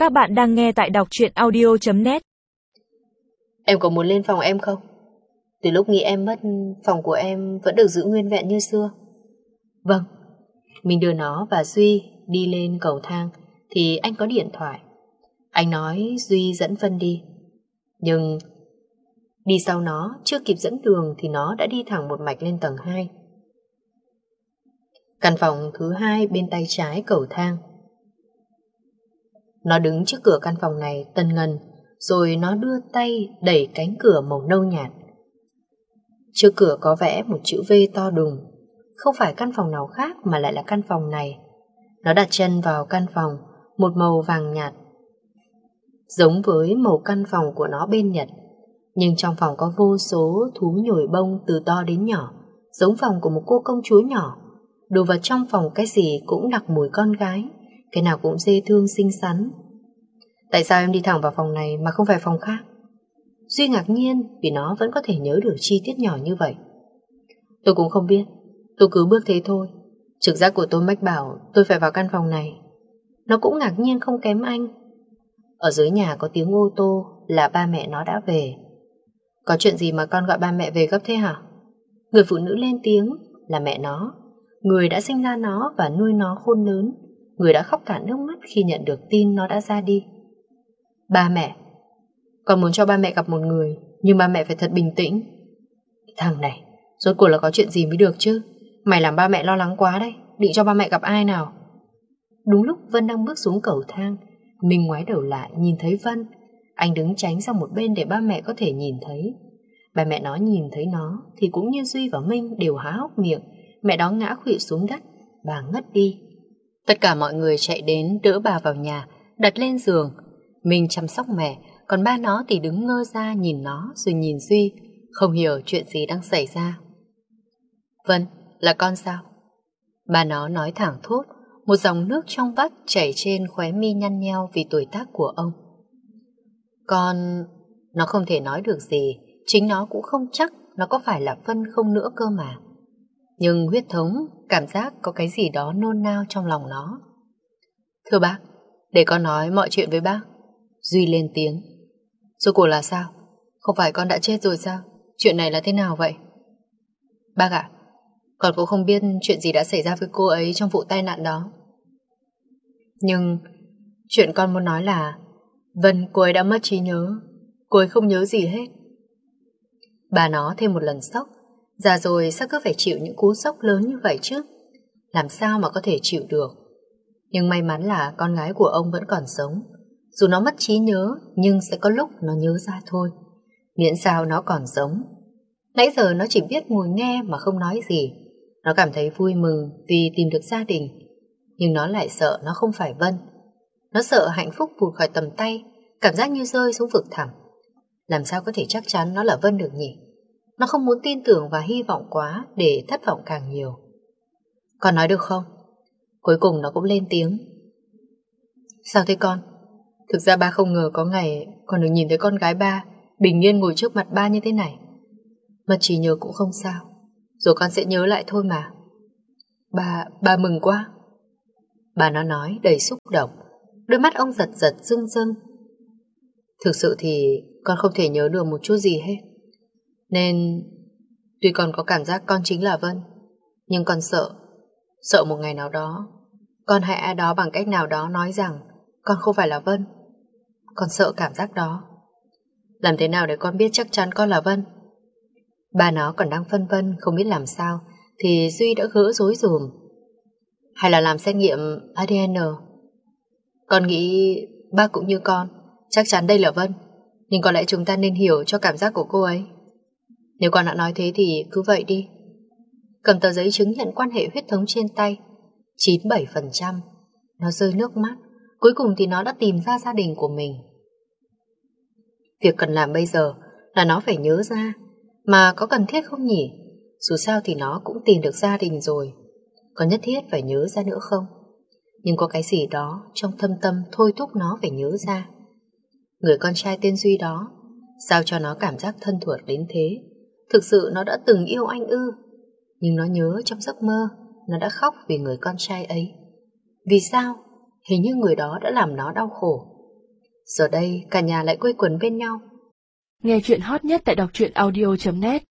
Các bạn đang nghe tại đọc truyện audio.net. Em có muốn lên phòng em không? Từ lúc nghĩ em mất, phòng của em vẫn được giữ nguyên vẹn như xưa. Vâng. Mình đưa nó và Duy đi lên cầu thang thì anh có điện thoại. Anh nói Duy dẫn Vân đi. Nhưng đi sau nó, chưa kịp dẫn đường thì nó đã đi thẳng một mạch lên tầng 2. Căn phòng thứ 2 bên tay trái cầu thang. Nó đứng trước cửa căn phòng này tần ngần, rồi nó đưa tay đẩy cánh cửa màu nâu nhạt. Trước cửa có vẽ một chữ V to đùng. Không phải căn phòng nào khác mà lại là căn phòng này. Nó đặt chân vào căn phòng, một màu vàng nhạt, giống với màu căn phòng của nó bên Nhật. Nhưng trong phòng có vô số thú nhồi bông từ to đến nhỏ, giống phòng của một cô công chúa nhỏ. Đồ vật trong phòng cái gì cũng đặc mùi con gái, cái nào cũng dễ thương xinh xắn. Tại sao em đi thẳng vào phòng này mà không phải phòng khác? Duy ngạc nhiên vì nó vẫn có thể nhớ được chi tiết nhỏ như vậy. Tôi cũng không biết, tôi cứ bước thế thôi. Trực giác của tôi mách bảo tôi phải vào căn phòng này. Nó cũng ngạc nhiên không kém anh. Ở dưới nhà có tiếng ô tô là ba mẹ nó đã về. Có chuyện gì mà con gọi ba mẹ về gấp thế hả? Người phụ nữ lên tiếng là mẹ nó, người đã sinh ra nó và nuôi nó khôn lớn, người đã khóc cả nước mắt khi nhận được tin nó đã ra đi. Ba mẹ, con muốn cho ba mẹ gặp một người, nhưng ba mẹ phải thật bình tĩnh. Thằng này, rốt cuộc là có chuyện gì mới được chứ? Mày làm ba mẹ lo lắng quá đấy, định cho ba mẹ gặp ai nào? Đúng lúc Vân đang bước xuống cầu thang, mình ngoái đầu lại nhìn thấy Vân. Anh đứng tránh sang một bên để ba mẹ có thể nhìn thấy. Ba mẹ nó nhìn thấy nó thì cũng như Duy và Minh đều há hốc miệng. Mẹ đó ngã khuỵu xuống đất, bà ngất đi. Tất cả mọi người chạy đến đỡ bà vào nhà, đặt lên giường. Minh chăm sóc mẹ, còn ba nó thì đứng ngơ ra nhìn nó rồi nhìn Duy, không hiểu chuyện gì đang xảy ra. Vân, là con sao? Ba nó nói thẳng thốt, một dòng nước trong vắt chảy trên khóe mi nhăn nheo vì tuổi tác của ông. Con... Nó không thể nói được gì, chính nó cũng không chắc nó có phải là Vân không nữa cơ mà. Nhưng huyết thống, cảm giác có cái gì đó nôn nao trong lòng nó. Thưa bác, để con nói mọi chuyện với bác. Duy lên tiếng. Rốt cuộc là sao? Không phải con đã chết rồi sao? Chuyện này là thế nào vậy? Bác ạ, con cũng không biết chuyện gì đã xảy ra với cô ấy trong vụ tai nạn đó. Nhưng chuyện con muốn nói là Vân, cô ấy đã mất trí nhớ. Cô ấy không nhớ gì hết. Bà nó thêm một lần sốc. Già rồi sao cứ phải chịu những cú sốc lớn như vậy chứ? Làm sao mà có thể chịu được? Nhưng may mắn là con gái của ông vẫn còn sống. Dù nó mất trí nhớ, nhưng sẽ có lúc nó nhớ ra thôi. Miễn sao nó còn sống. Nãy giờ nó chỉ biết ngồi nghe mà không nói gì. Nó cảm thấy vui mừng vì tìm được gia đình. Nhưng nó lại sợ nó không phải Vân. Nó sợ hạnh phúc vụt khỏi tầm tay, cảm giác như rơi xuống vực thẳm. Làm sao có thể chắc chắn nó là Vân được nhỉ? Nó không muốn tin tưởng và hy vọng quá để thất vọng càng nhiều. Con nói được không? Cuối cùng nó cũng lên tiếng. Sao thế con? Thực ra ba không ngờ có ngày con được nhìn thấy con gái ba bình yên ngồi trước mặt ba như thế này. Mất trí nhớ cũng không sao, rồi con sẽ nhớ lại thôi mà. Ba mừng quá. Bà nó nói đầy xúc động. Đôi mắt ông giật giật rưng rưng. Thực sự thì con không thể nhớ được một chút gì hết. Nên tuy con có cảm giác con chính là Vân, nhưng con sợ một ngày nào đó con hay ai đó bằng cách nào đó nói rằng con không phải là Vân. Con sợ cảm giác đó. Làm thế nào để con biết chắc chắn con là Vân? Bà nó còn đang phân vân không biết làm sao thì Duy đã gỡ rối dùm. Hay là làm xét nghiệm ADN? Con nghĩ ba cũng như con chắc chắn đây là Vân, nhưng có lẽ chúng ta nên hiểu cho cảm giác của cô ấy. Nếu con đã nói thế thì cứ vậy đi. Cầm tờ giấy chứng nhận quan hệ huyết thống trên tay. 97%. Nó rơi nước mắt. Cuối cùng thì nó đã tìm ra gia đình của mình. Việc cần làm bây giờ là nó phải nhớ ra. Mà có cần thiết không nhỉ? Dù sao thì nó cũng tìm được gia đình rồi. Có nhất thiết phải nhớ ra nữa không? Nhưng có cái gì đó trong thâm tâm thôi thúc nó phải nhớ ra. Người con trai tên Duy đó, sao cho nó cảm giác thân thuộc đến thế? Thực sự nó đã từng yêu anh ư? Nhưng nó nhớ trong giấc mơ nó đã khóc vì người con trai ấy. Vì sao? Hình như người đó đã làm nó đau khổ. Giờ đây cả nhà lại quây quần bên nhau. Nghe chuyện hot nhất tại đọc truyện audio.net